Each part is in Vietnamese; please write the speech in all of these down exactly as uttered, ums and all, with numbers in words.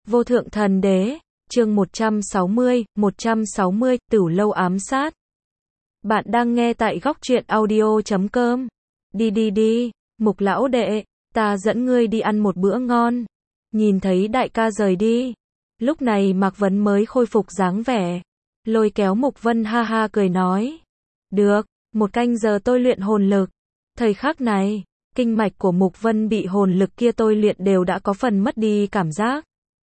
Vô thượng thần đế, chương một trăm sáu mươi, một trăm sáu mươi, Tửu lâu ám sát. Bạn đang nghe tại góc truyện audio chấm com. Đi đi đi, Mục lão đệ, ta dẫn ngươi đi ăn một bữa ngon. Nhìn thấy đại ca rời đi, lúc này Mạc Vấn mới khôi phục dáng vẻ, lôi kéo Mục Vân ha ha cười nói. Được, một canh giờ tôi luyện hồn lực. Thời khắc này, kinh mạch của Mục Vân bị hồn lực kia tôi luyện đều đã có phần mất đi cảm giác.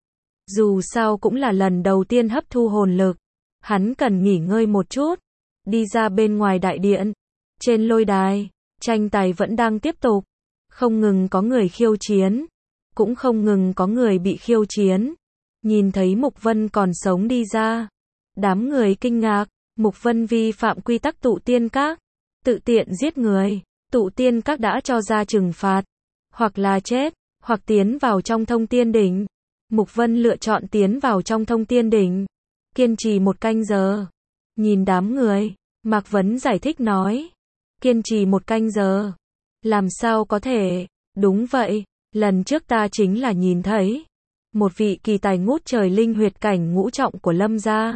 Dù sao cũng là lần đầu tiên hấp thu hồn lực, hắn cần nghỉ ngơi một chút. Đi ra bên ngoài đại điện, trên lôi đài, tranh tài vẫn đang tiếp tục, không ngừng có người khiêu chiến, cũng không ngừng có người bị khiêu chiến. Nhìn thấy Mục Vân còn sống đi ra, đám người kinh ngạc. Mục Vân vi phạm quy tắc tụ tiên các, tự tiện giết người, tụ tiên các đã cho ra trừng phạt, hoặc là chết, hoặc tiến vào trong thông tiên đỉnh. Mục Vân lựa chọn tiến vào trong thông tiên đỉnh, kiên trì một canh giờ. Nhìn đám người, Mạc Vấn giải thích nói, kiên trì một canh giờ, làm sao có thể, đúng vậy, lần trước ta chính là nhìn thấy, một vị kỳ tài ngút trời linh huyệt cảnh ngũ trọng của Lâm gia.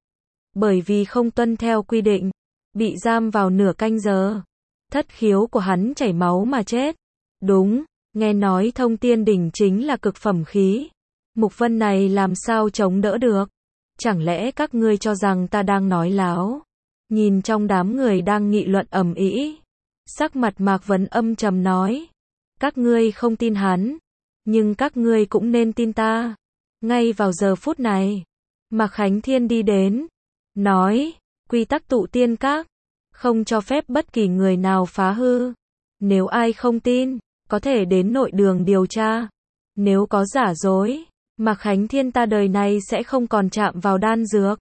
Bởi vì không tuân theo quy định, bị giam vào nửa canh giờ, thất khiếu của hắn chảy máu mà chết. Đúng, nghe nói thông tiên đỉnh chính là cực phẩm khí. Mục Vân này làm sao chống đỡ được? Chẳng lẽ các ngươi cho rằng ta đang nói láo? Nhìn trong đám người đang nghị luận ầm ĩ, sắc mặt Mạc Vấn âm trầm nói, các ngươi không tin hắn, nhưng các ngươi cũng nên tin ta. Ngay vào giờ phút này, Mạc Khánh Thiên đi đến, nói, quy tắc tụ tiên các, không cho phép bất kỳ người nào phá hư. Nếu ai không tin, có thể đến nội đường điều tra. Nếu có giả dối, Mạc Khánh Thiên ta đời này sẽ không còn chạm vào đan dược.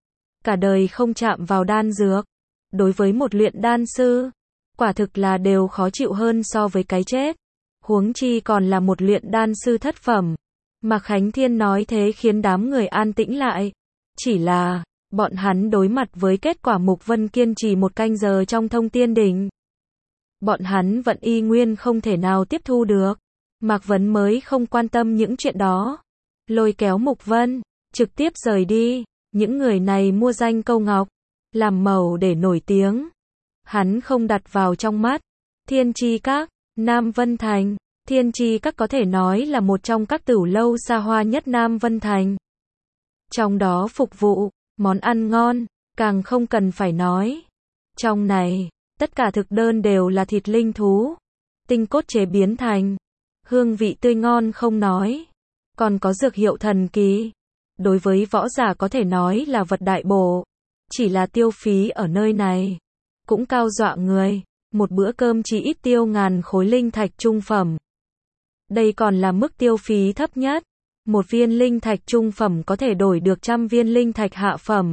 Cả đời không chạm vào đan dược, đối với một luyện đan sư, quả thực là đều khó chịu hơn so với cái chết. Huống chi còn là một luyện đan sư thất phẩm. Mạc Khánh Thiên nói thế khiến đám người an tĩnh lại. Chỉ là, bọn hắn đối mặt với kết quả Mục Vân kiên trì một canh giờ trong thông tiên đỉnh, bọn hắn vẫn y nguyên không thể nào tiếp thu được. Mạc Vấn mới không quan tâm những chuyện đó, lôi kéo Mục Vân, trực tiếp rời đi. Những người này mua danh câu ngọc, làm màu để nổi tiếng, hắn không đặt vào trong mắt. Thiên Chi Các, Nam Vân Thành. Thiên Chi Các có thể nói là một trong các tửu lâu xa hoa nhất Nam Vân Thành. Trong đó phục vụ, món ăn ngon, càng không cần phải nói. Trong này, tất cả thực đơn đều là thịt linh thú, tinh cốt chế biến thành, hương vị tươi ngon không nói, còn có dược hiệu thần kỳ. Đối với võ giả có thể nói là vật đại bổ, chỉ là tiêu phí ở nơi này cũng cao dọa người, một bữa cơm chỉ ít tiêu ngàn khối linh thạch trung phẩm. Đây còn là mức tiêu phí thấp nhất, một viên linh thạch trung phẩm có thể đổi được trăm viên linh thạch hạ phẩm,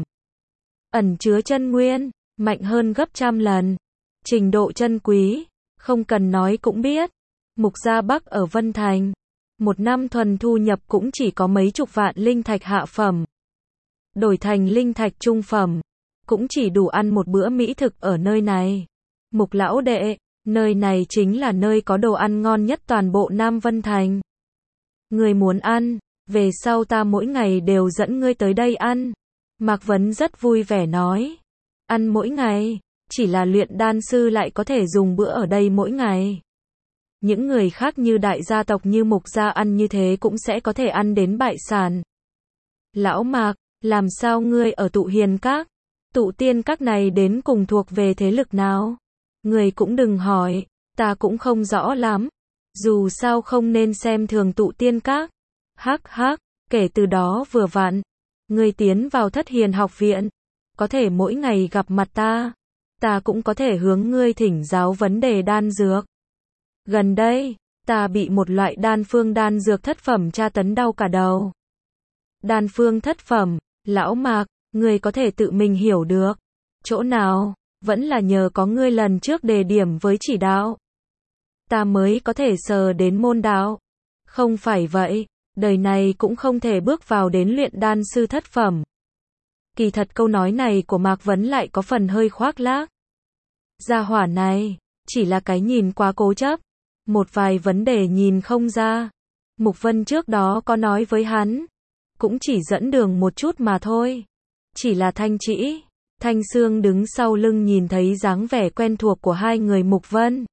ẩn chứa chân nguyên, mạnh hơn gấp trăm lần. Trình độ chân quý, không cần nói cũng biết. Mục gia Bắc ở Vân Thành, một năm thuần thu nhập cũng chỉ có mấy chục vạn linh thạch hạ phẩm. Đổi thành linh thạch trung phẩm, cũng chỉ đủ ăn một bữa mỹ thực ở nơi này. Mục lão đệ, nơi này chính là nơi có đồ ăn ngon nhất toàn bộ Nam Vân Thành. Người muốn ăn, về sau ta mỗi ngày đều dẫn ngươi tới đây ăn. Mạc Vấn rất vui vẻ nói. Ăn mỗi ngày, chỉ là luyện đan sư lại có thể dùng bữa ở đây mỗi ngày. Những người khác như đại gia tộc như Mục gia ăn như thế cũng sẽ có thể ăn đến bại sản. Lão Mạc, làm sao ngươi ở tụ hiền các, tụ tiên các này đến cùng thuộc về thế lực nào? Người cũng đừng hỏi, ta cũng không rõ lắm. Dù sao không nên xem thường tụ tiên các. Hắc hắc, kể từ đó vừa vặn, ngươi tiến vào thất hiền học viện, có thể mỗi ngày gặp mặt ta. Ta cũng có thể hướng ngươi thỉnh giáo vấn đề đan dược. Gần đây, ta bị một loại đan phương đan dược thất phẩm tra tấn đau cả đầu. Đan phương thất phẩm, lão Mạc, ngươi có thể tự mình hiểu được. Chỗ nào, vẫn là nhờ có ngươi lần trước đề điểm với chỉ đạo, ta mới có thể sờ đến môn đạo. Không phải vậy, đời này cũng không thể bước vào đến luyện đan sư thất phẩm. Kỳ thật câu nói này của Mạc Vấn lại có phần hơi khoác lác. Gia hỏa này, chỉ là cái nhìn quá cố chấp, một vài vấn đề nhìn không ra. Mục Vân trước đó có nói với hắn, cũng chỉ dẫn đường một chút mà thôi. Chỉ là Thanh Trĩ, Thanh Sương đứng sau lưng nhìn thấy dáng vẻ quen thuộc của hai người Mục Vân.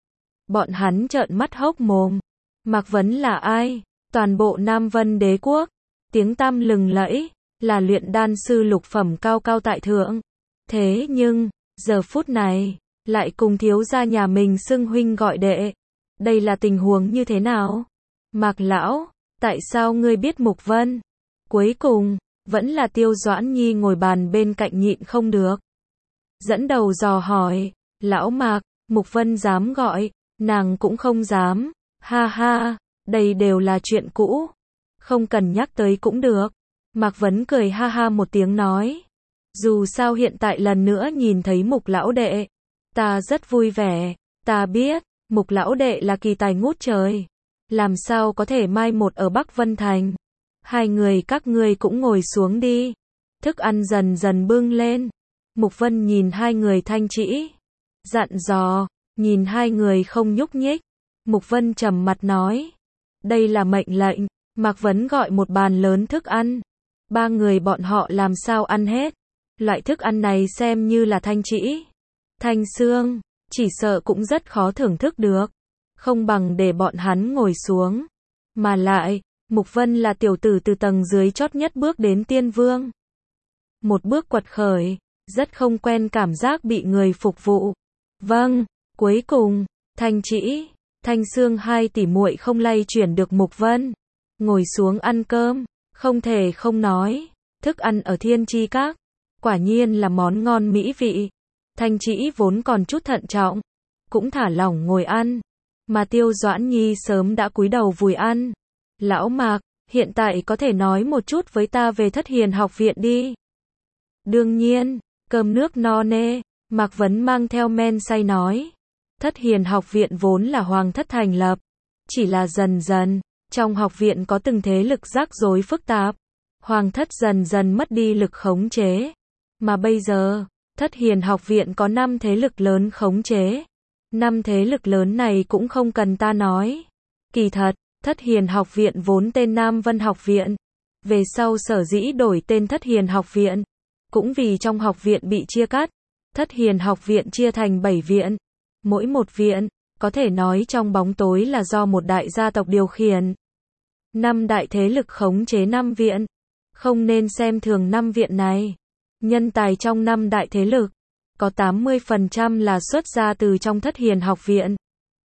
Bọn hắn trợn mắt hốc mồm. Mạc Vấn là ai? Toàn bộ Nam Vân Đế quốc, tiếng tăm lừng lẫy, là luyện đan sư lục phẩm cao cao tại thượng. Thế nhưng, giờ phút này, lại cùng thiếu gia nhà mình xưng huynh gọi đệ. Đây là tình huống như thế nào? Mạc lão, tại sao ngươi biết Mục Vân? Cuối cùng, vẫn là Tiêu Doãn Nhi ngồi bàn bên cạnh nhịn không được. Dẫn đầu dò hỏi, lão Mạc, Mục Vân dám gọi, nàng cũng không dám. Ha ha, đây đều là chuyện cũ. Không cần nhắc tới cũng được. Mạc Vấn cười ha ha một tiếng nói. Dù sao hiện tại lần nữa nhìn thấy Mục lão đệ, ta rất vui vẻ. Ta biết, Mục lão đệ là kỳ tài ngút trời. Làm sao có thể mai một ở Bắc Vân Thành. Hai người các ngươi cũng ngồi xuống đi. Thức ăn dần dần bưng lên. Mục Vân nhìn hai người Thanh Trĩ, dặn dò, nhìn hai người không nhúc nhích. Mục Vân trầm mặt nói. Đây là mệnh lệnh. Mạc Vấn gọi một bàn lớn thức ăn. Ba người bọn họ làm sao ăn hết. Loại thức ăn này xem như là Thanh Trĩ, Thanh Sương, chỉ sợ cũng rất khó thưởng thức được. Không bằng để bọn hắn ngồi xuống. Mà lại, Mục Vân là tiểu tử từ tầng dưới chót nhất bước đến tiên vương. Một bước quật khởi, rất không quen cảm giác bị người phục vụ. Vâng, cuối cùng, Thanh Trĩ, Thanh Sương hai tỷ muội không lay chuyển được Mục Vân. Ngồi xuống ăn cơm, không thể không nói, thức ăn ở Thiên Chi Các, quả nhiên là món ngon mỹ vị. Thanh Trĩ vốn còn chút thận trọng, cũng thả lỏng ngồi ăn, mà Tiêu Doãn Nhi sớm đã cúi đầu vùi ăn. Lão Mạc, hiện tại có thể nói một chút với ta về Thất Hiền học viện đi. Đương nhiên, cơm nước no nê, Mạc Vấn mang theo men say nói. Thất Hiền học viện vốn là Hoàng thất thành lập, chỉ là dần dần, trong học viện có từng thế lực rắc rối phức tạp. Hoàng thất dần dần mất đi lực khống chế. Mà bây giờ, Thất Hiền học viện có năm thế lực lớn khống chế. Năm thế lực lớn này cũng không cần ta nói. Kỳ thật, Thất Hiền học viện vốn tên Nam Vân học viện. Về sau sở dĩ đổi tên Thất Hiền học viện. Cũng vì trong học viện bị chia cắt. Thất Hiền học viện chia thành bảy viện. Mỗi một viện, có thể nói trong bóng tối là do một đại gia tộc điều khiển. Năm đại thế lực khống chế năm viện. Không nên xem thường năm viện này. Nhân tài trong năm đại thế lực, có tám mươi phần trăm là xuất ra từ trong Thất Hiền học viện.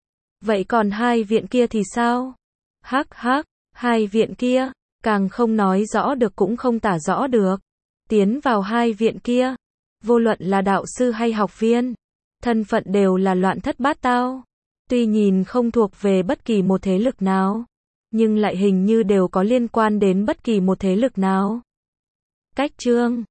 Vậy còn hai viện kia thì sao? Hắc hắc, hai viện kia, càng không nói rõ được cũng không tả rõ được. Tiến vào hai viện kia, vô luận là đạo sư hay học viên, thân phận đều là loạn thất bát tao. Tuy nhìn không thuộc về bất kỳ một thế lực nào, nhưng lại hình như đều có liên quan đến bất kỳ một thế lực nào. Cách chương